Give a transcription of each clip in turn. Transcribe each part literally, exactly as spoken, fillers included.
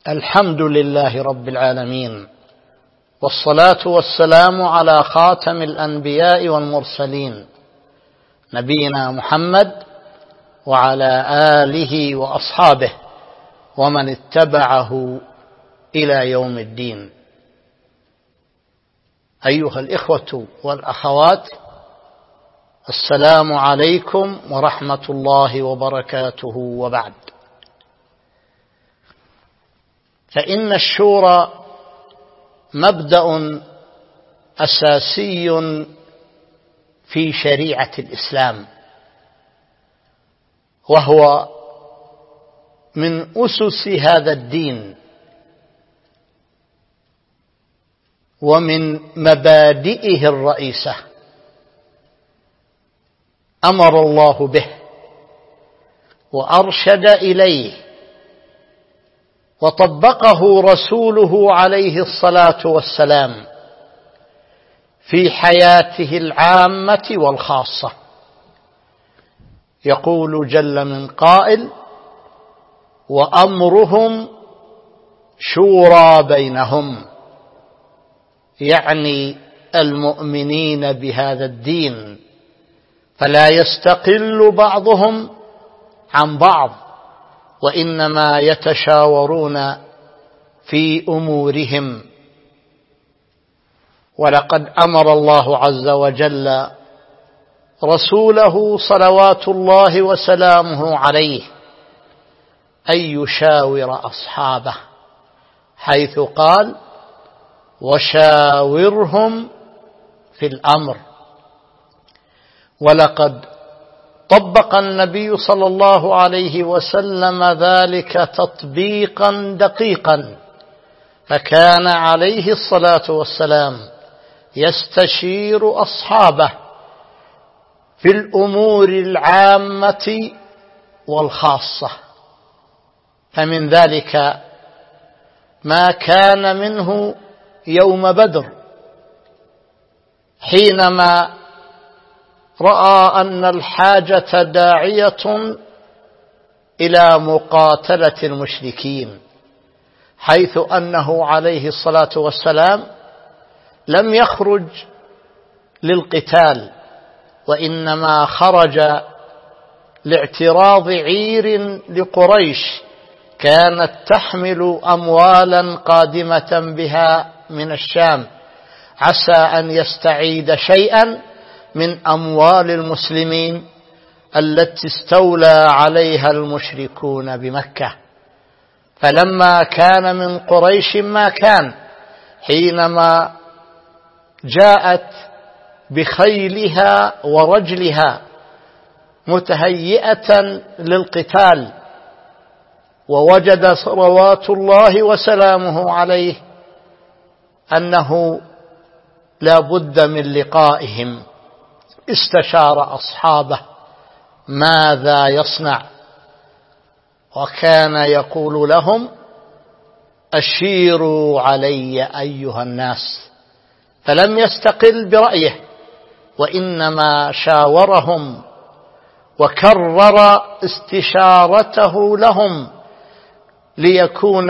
الحمد لله رب العالمين، والصلاة والسلام على خاتم الأنبياء والمرسلين نبينا محمد وعلى آله وأصحابه ومن اتبعه إلى يوم الدين. أيها الإخوة والأخوات، السلام عليكم ورحمة الله وبركاته، وبعد. فإن الشورى مبدأ أساسي في شريعة الإسلام، وهو من أسس هذا الدين ومن مبادئه الرئيسة. أمر الله به وأرشد إليه وطبقه رسوله عليه الصلاة والسلام في حياته العامة والخاصة. يقول جل من قائل: وأمرهم شورى بينهم، يعني المؤمنين بهذا الدين، فلا يستقل بعضهم عن بعض، وإنما يتشاورون في أمورهم. ولقد أمر الله عز وجل رسوله صلوات الله وسلامه عليه أن يشاور أصحابه، حيث قال: وشاورهم في الأمر. ولقد طبق النبي صلى الله عليه وسلم ذلك تطبيقا دقيقا، فكان عليه الصلاة والسلام يستشير أصحابه في الأمور العامة والخاصة. فمن ذلك ما كان منه يوم بدر، حينما رأى أن الحاجة داعية إلى مقاتلة المشركين، حيث أنه عليه الصلاة والسلام لم يخرج للقتال، وإنما خرج لاعتراض عير لقريش كانت تحمل أموالا قادمة بها من الشام، عسى أن يستعيد شيئا من أموال المسلمين التي استولى عليها المشركون بمكة. فلما كان من قريش ما كان، حينما جاءت بخيلها ورجلها متهيئة للقتال، ووجد صلوات الله وسلامه عليه أنه لا بد من لقائهم، استشار أصحابه ماذا يصنع، وكان يقول لهم: أشيروا علي أيها الناس. فلم يستقل برأيه، وإنما شاورهم وكرر استشارته لهم ليكون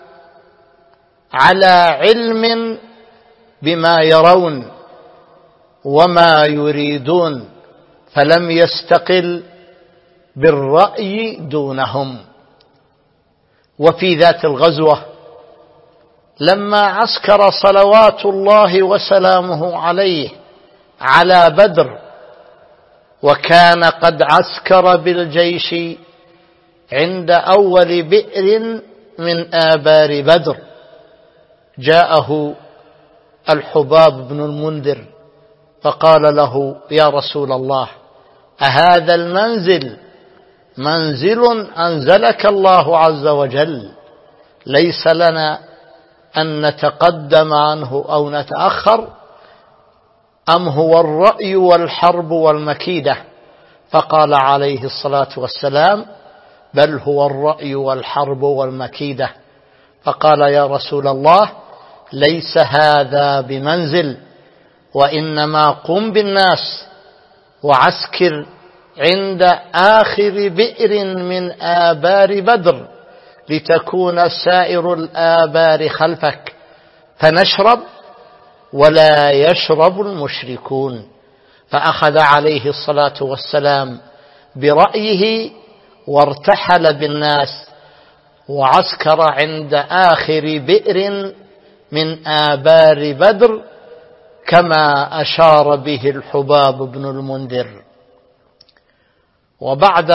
على علم بما يرون وما يريدون، فلم يستقل بالرأي دونهم. وفي ذات الغزوة لما عسكر صلوات الله وسلامه عليه على بدر، وكان قد عسكر بالجيش عند أول بئر من آبار بدر، جاءه الحباب بن المنذر فقال له: يا رسول الله، أهذا المنزل منزل أنزلك الله عز وجل، ليس لنا أن نتقدم عنه أو نتأخر، أم هو الرأي والحرب والمكيدة؟ فقال عليه الصلاة والسلام: بل هو الرأي والحرب والمكيدة. فقال: يا رسول الله، ليس هذا بمنزل، وإنما قم بالناس وعسكر عند آخر بئر من آبار بدر، لتكون سائر الآبار خلفك فنشرب ولا يشرب المشركون. فأخذ عليه الصلاة والسلام برأيه وارتحل بالناس وعسكر عند آخر بئر من آبار بدر كما أشار به الحباب بن المنذر. وبعد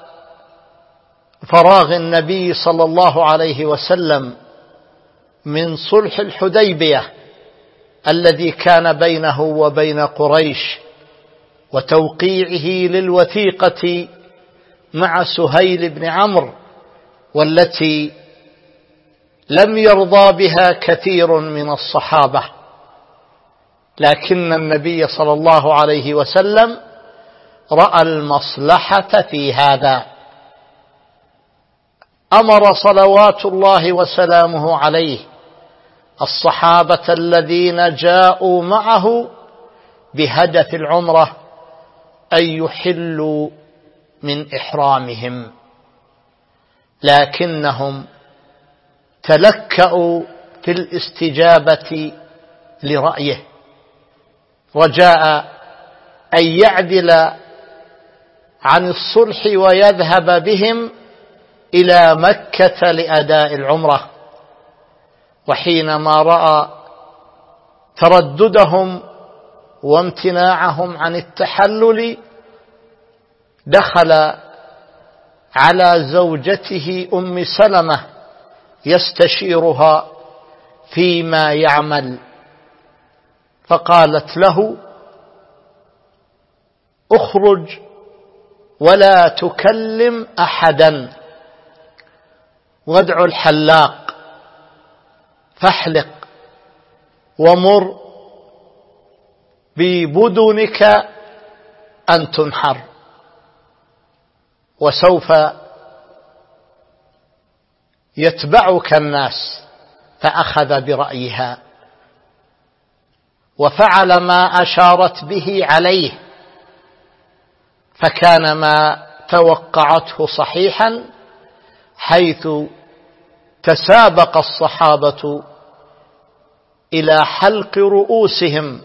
فراغ النبي صلى الله عليه وسلم من صلح الحديبية الذي كان بينه وبين قريش وتوقيعه للوثيقة مع سهيل بن عمرو والتي لم يرضى بها كثير من الصحابة، لكن النبي صلى الله عليه وسلم رأى المصلحة في هذا، أمر صلوات الله وسلامه عليه الصحابة الذين جاءوا معه بهدف العمرة أن يحلوا من إحرامهم، لكنهم تلكأوا في الاستجابة لرأيه رجاء أن يعدل عن الصلح ويذهب بهم إلى مكة لأداء العمرة. وحينما رأى ترددهم وامتناعهم عن التحلل دخل على زوجته أم سلمة يستشيرها فيما يعمل، فقالت له: اخرج ولا تكلم أحدا وادع الحلاق فاحلق ومر ببدنك أن تنحر، وسوف يتبعك الناس. فأخذ برأيها وفعل ما أشارت به عليه، فكان ما توقعته صحيحا، حيث تسابق الصحابة إلى حلق رؤوسهم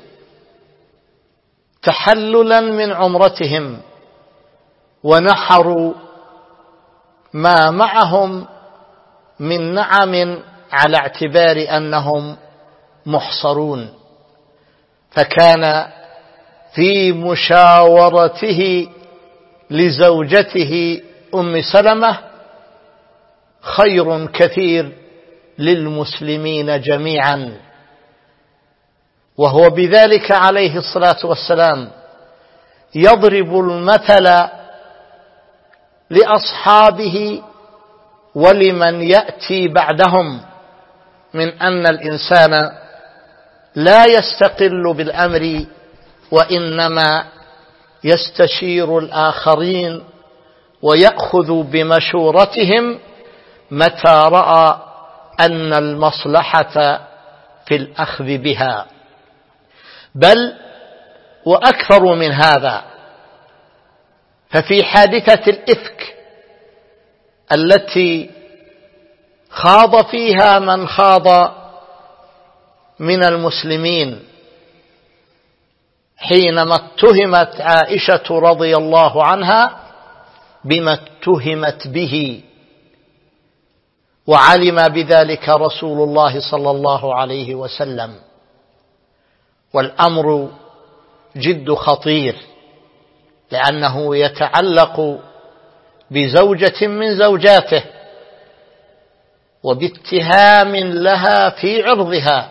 تحللا من عمرتهم، ونحروا ما معهم من نعم على اعتبار أنهم محصرون. فكان في مشاورته لزوجته أم سلمة خير كثير للمسلمين جميعا، وهو بذلك عليه الصلاة والسلام يضرب المثل لأصحابه ولمن يأتي بعدهم من أن الإنسان لا يستقل بالأمر، وإنما يستشير الآخرين ويأخذ بمشورتهم متى رأى أن المصلحة في الأخذ بها. بل وأكثر من هذا، ففي حادثة الإفك التي خاض فيها من خاض من المسلمين، حينما اتهمت عائشة رضي الله عنها بما اتهمت به، وعلم بذلك رسول الله صلى الله عليه وسلم، والأمر جد خطير، لأنه يتعلق بزوجة من زوجاته وباتهام لها في عرضها.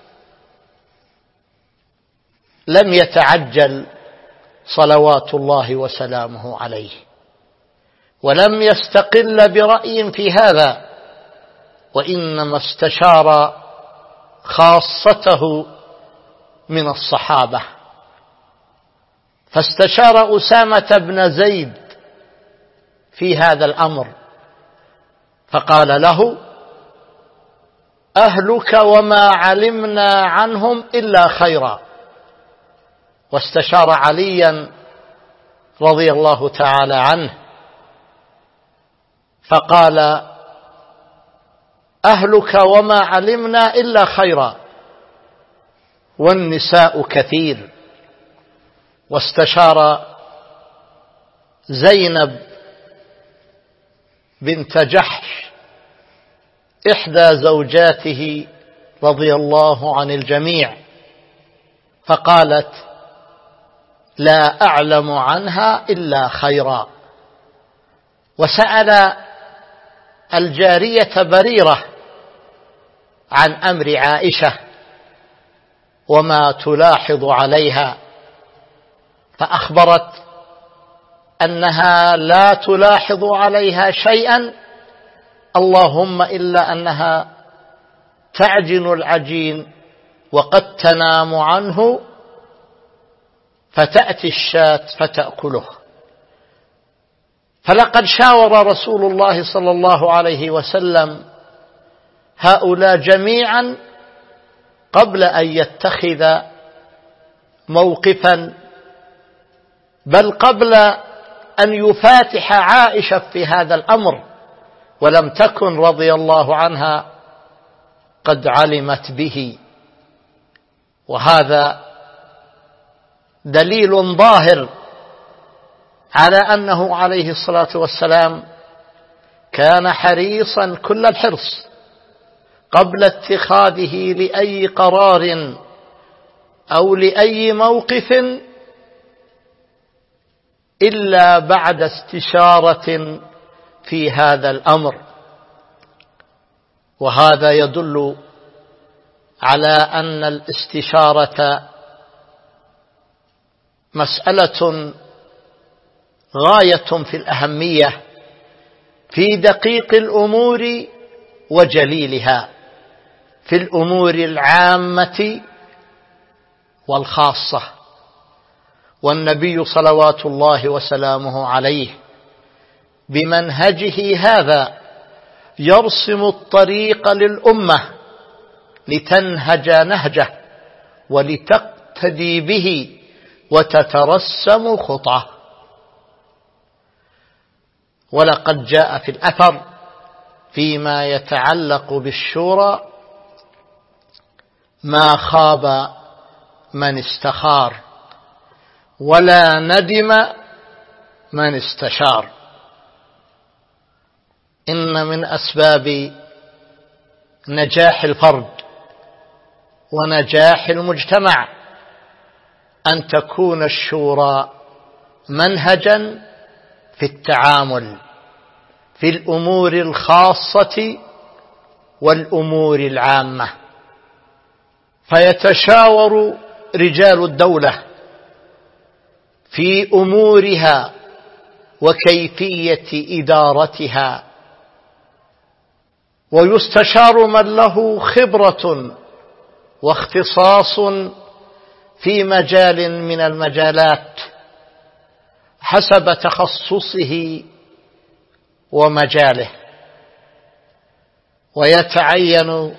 لم يتعجل صلوات الله وسلامه عليه، ولم يستقل برأي في هذا، وإنما استشار خاصته من الصحابة. فاستشار أسامة بن زيد في هذا الأمر، فقال له: أهلك وما علمنا عنهم إلا خيرا. واستشار عليا رضي الله تعالى عنه، فقال: أهلك وما علمنا إلا خيرا، والنساء كثير. واستشار زينب بنت جحش إحدى زوجاته رضي الله عن الجميع، فقالت: لا أعلم عنها إلا خيرا. وسأل الجارية بريرة عن أمر عائشة وما تلاحظ عليها، فأخبرت أنها لا تلاحظ عليها شيئا، اللهم إلا أنها تعجن العجين وقد تنام عنه فتأتي الشاة فتأكله. فلقد شاور رسول الله صلى الله عليه وسلم هؤلاء جميعا قبل أن يتخذ موقفا، بل قبل أن يفاتح عائشة في هذا الأمر، ولم تكن رضي الله عنها قد علمت به. وهذا دليل ظاهر على أنه عليه الصلاة والسلام كان حريصا كل الحرص قبل اتخاذه لأي قرار أو لأي موقف إلا بعد استشارة في هذا الأمر. وهذا يدل على أن الاستشارة مسألة غاية في الأهمية في دقيق الأمور وجليلها، في الأمور العامة والخاصة. والنبي صلوات الله وسلامه عليه بمنهجه هذا يرسم الطريق للأمة لتنهج نهجه ولتقتدي به وتترسم خطاه. ولقد جاء في الأثر فيما يتعلق بالشورى: ما خاب من استخار ولا ندم من استشار. إن من أسباب نجاح الفرد ونجاح المجتمع أن تكون الشورى منهجا في التعامل في الأمور الخاصة والأمور العامة، فيتشاور رجال الدولة في أمورها وكيفية إدارتها، ويستشار من له خبرة واختصاص في مجال من المجالات حسب تخصصه ومجاله. ويتعين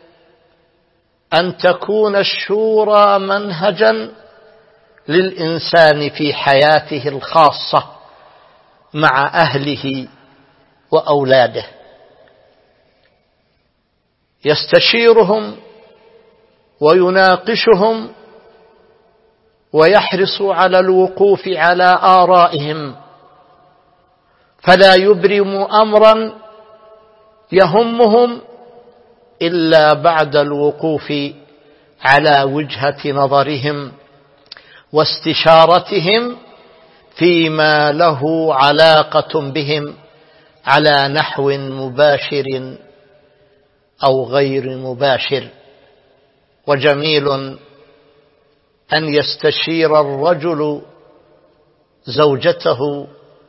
أن تكون الشورى منهجا للإنسان في حياته الخاصة مع أهله وأولاده، يستشيرهم ويناقشهم ويحرص على الوقوف على آرائهم، فلا يبرم أمرا يهمهم إلا بعد الوقوف على وجهة نظرهم واستشارتهم فيما له علاقة بهم على نحو مباشر أو غير مباشر. وجميل أن يستشير الرجل زوجته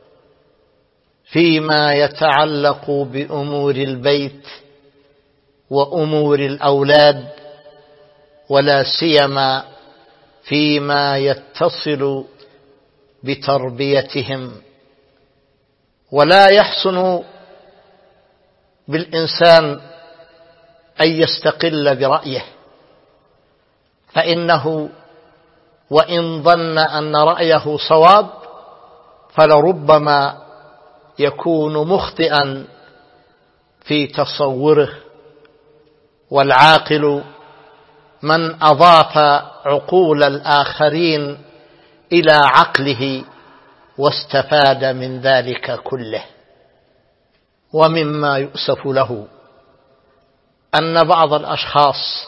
فيما يتعلق بأمور البيت وأمور الأولاد، ولا سيما فيما يتصل بتربيتهم. ولا يحسن بالإنسان أن يستقل برأيه، فإنه وإن ظن أن رأيه صواب فلربما يكون مخطئا في تصوره والعاقل من أضاف عقول الآخرين إلى عقله واستفاد من ذلك كله. ومما يؤسف له أن بعض الأشخاص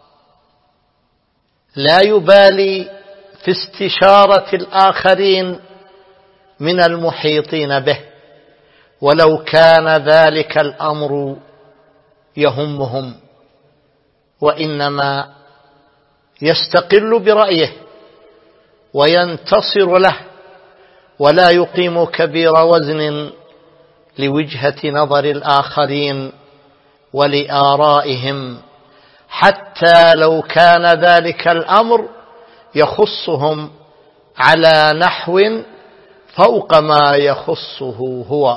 لا يبالي في استشارة الآخرين من المحيطين به، ولو كان ذلك الأمر يهمهم، وإنما يستقل برأيه وينتصر له، ولا يقيم كبير وزن لوجهة نظر الآخرين ولآرائهم، حتى لو كان ذلك الأمر يخصهم على نحو فوق ما يخصه هو.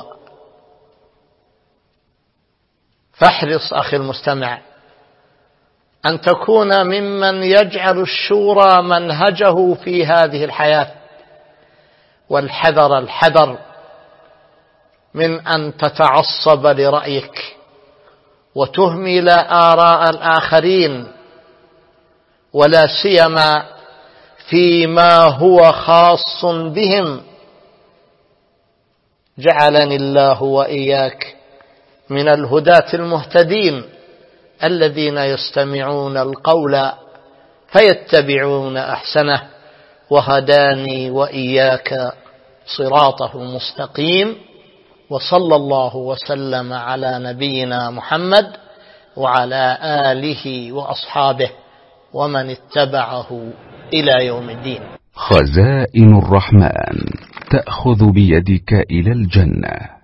فاحرص أخي المستمع أن تكون ممن يجعل الشورى منهجه في هذه الحياة، والحذر الحذر من أن تتعصب لرأيك وتهمل آراء الآخرين، ولا سيما فيما هو خاص بهم. جعلني الله وإياك من الهداة المهتدين الذين يستمعون القول فيتبعون أحسنه، وهداني وإياك صراطه المستقيم. وصلى الله وسلم على نبينا محمد وعلى آله وأصحابه ومن اتبعه إلى يوم الدين. خزائن الرحمن تأخذ بيدك إلى الجنة.